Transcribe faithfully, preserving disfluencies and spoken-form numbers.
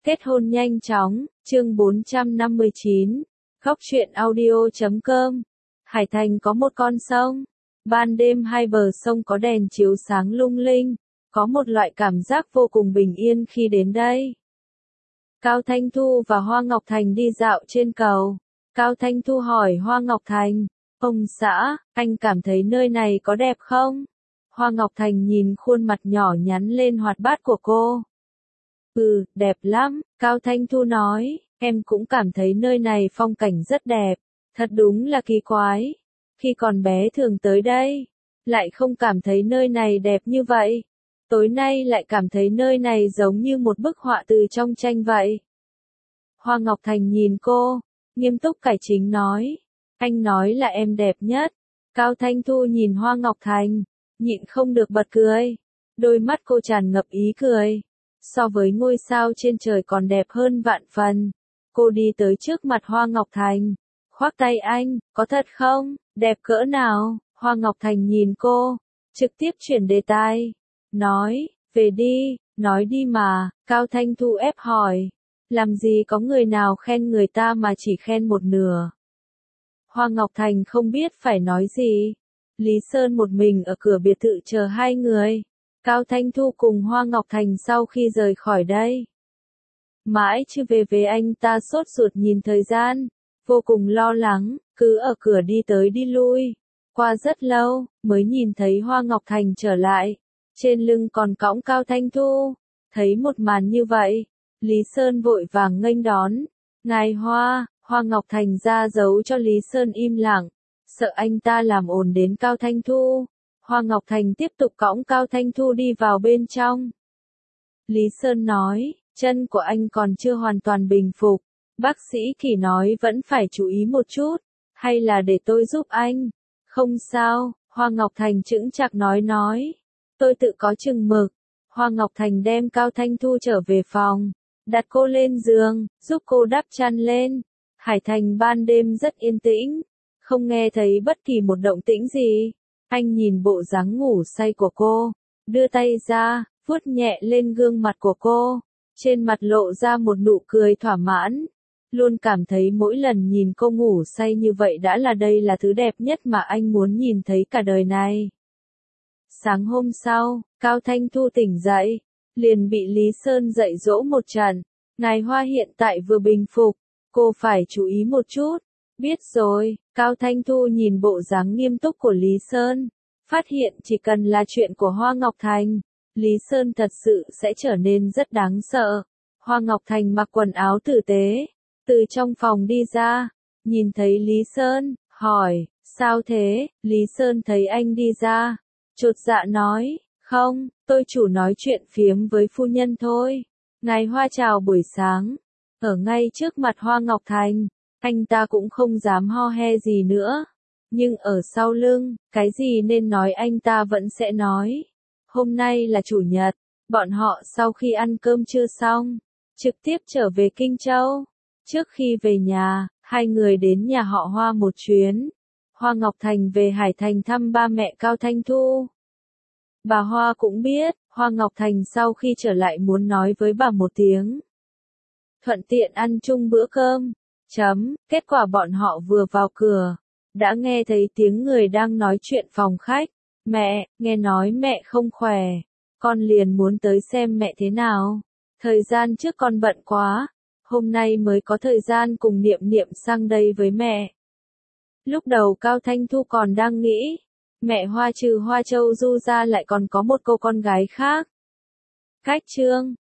Kết hôn nhanh chóng, chương bốn trăm năm mươi chín, Góc truyện audio chấm com. Hải Thành có một con sông. Ban đêm hai bờ sông có đèn chiếu sáng lung linh, có một loại cảm giác vô cùng bình yên khi đến đây. Cao Thanh Thu và Hoa Ngọc Thành đi dạo trên cầu. Cao Thanh Thu hỏi Hoa Ngọc Thành, ông xã, anh cảm thấy nơi này có đẹp không? Hoa Ngọc Thành nhìn khuôn mặt nhỏ nhắn lên hoạt bát của cô. Ừ, đẹp lắm, Cao Thanh Thu nói, em cũng cảm thấy nơi này phong cảnh rất đẹp, thật đúng là kỳ quái. Khi còn bé thường tới đây, lại không cảm thấy nơi này đẹp như vậy. Tối nay lại cảm thấy nơi này giống như một bức họa từ trong tranh vậy. Hoa Ngọc Thành nhìn cô, nghiêm túc cải chính nói, anh nói là em đẹp nhất. Cao Thanh Thu nhìn Hoa Ngọc Thành, nhịn không được bật cười. Đôi mắt cô tràn ngập ý cười. So với ngôi sao trên trời còn đẹp hơn vạn phần. Cô đi tới trước mặt Hoa Ngọc Thành, khoác tay anh, có thật không, đẹp cỡ nào? Hoa Ngọc Thành nhìn cô, trực tiếp chuyển đề tài, nói, về đi, nói đi mà. Cao Thanh Thu ép hỏi, làm gì có người nào khen người ta mà chỉ khen một nửa. Hoa Ngọc Thành không biết phải nói gì. Lý Sơn một mình ở cửa biệt thự chờ hai người. Cao Thanh Thu cùng Hoa Ngọc Thành sau khi rời khỏi đây. Mãi chưa về về anh ta sốt ruột nhìn thời gian, vô cùng lo lắng, cứ ở cửa đi tới đi lui. Qua rất lâu, mới nhìn thấy Hoa Ngọc Thành trở lại. Trên lưng còn cõng Cao Thanh Thu. Thấy một màn như vậy, Lý Sơn vội vàng nghênh đón. Ngài Hoa, Hoa Ngọc Thành ra dấu cho Lý Sơn im lặng, sợ anh ta làm ồn đến Cao Thanh Thu. Hoa Ngọc Thành tiếp tục cõng Cao Thanh Thu đi vào bên trong. Lý Sơn nói, chân của anh còn chưa hoàn toàn bình phục. Bác sĩ thì nói vẫn phải chú ý một chút, hay là để tôi giúp anh? Không sao, Hoa Ngọc Thành chững chạc nói nói. Tôi tự có chừng mực. Hoa Ngọc Thành đem Cao Thanh Thu trở về phòng, đặt cô lên giường, giúp cô đắp chăn lên. Hải Thành ban đêm rất yên tĩnh, không nghe thấy bất kỳ một động tĩnh gì. Anh nhìn bộ dáng ngủ say của cô, đưa tay ra, vuốt nhẹ lên gương mặt của cô, trên mặt lộ ra một nụ cười thỏa mãn. Luôn cảm thấy mỗi lần nhìn cô ngủ say như vậy đã là đây là thứ đẹp nhất mà anh muốn nhìn thấy cả đời này. Sáng hôm sau, Cao Thanh Thu tỉnh dậy, liền bị Lý Sơn dạy dỗ một trận. Ngài Hoa hiện tại vừa bình phục, cô phải chú ý một chút. Biết rồi, Cao Thanh Thu nhìn bộ dáng nghiêm túc của Lý Sơn, phát hiện chỉ cần là chuyện của Hoa Ngọc Thành, Lý Sơn thật sự sẽ trở nên rất đáng sợ. Hoa Ngọc Thành mặc quần áo tử tế, từ trong phòng đi ra, nhìn thấy Lý Sơn, hỏi, sao thế? Lý Sơn thấy anh đi ra, chột dạ nói, không, tôi chủ nói chuyện phiếm với phu nhân thôi. Ngài Hoa chào buổi sáng, ở ngay trước mặt Hoa Ngọc Thành. Anh ta cũng không dám ho he gì nữa. Nhưng ở sau lưng, cái gì nên nói anh ta vẫn sẽ nói. Hôm nay là chủ nhật, bọn họ sau khi ăn cơm trưa xong, trực tiếp trở về Kinh Châu. Trước khi về nhà, hai người đến nhà họ Hoa một chuyến. Hoa Ngọc Thành về Hải Thành thăm ba mẹ Cao Thanh Thu. Bà Hoa cũng biết, Hoa Ngọc Thành sau khi trở lại muốn nói với bà một tiếng. Thuận tiện ăn chung bữa cơm. Chấm, kết quả bọn họ vừa vào cửa, đã nghe thấy tiếng người đang nói chuyện phòng khách. Mẹ, nghe nói mẹ không khỏe, con liền muốn tới xem mẹ thế nào. Thời gian trước con bận quá, hôm nay mới có thời gian cùng Niệm Niệm sang đây với mẹ. Lúc đầu Cao Thanh Thu còn đang nghĩ, mẹ Hoa trừ Hoa Châu Du ra lại còn có một cô con gái khác. Cách chương,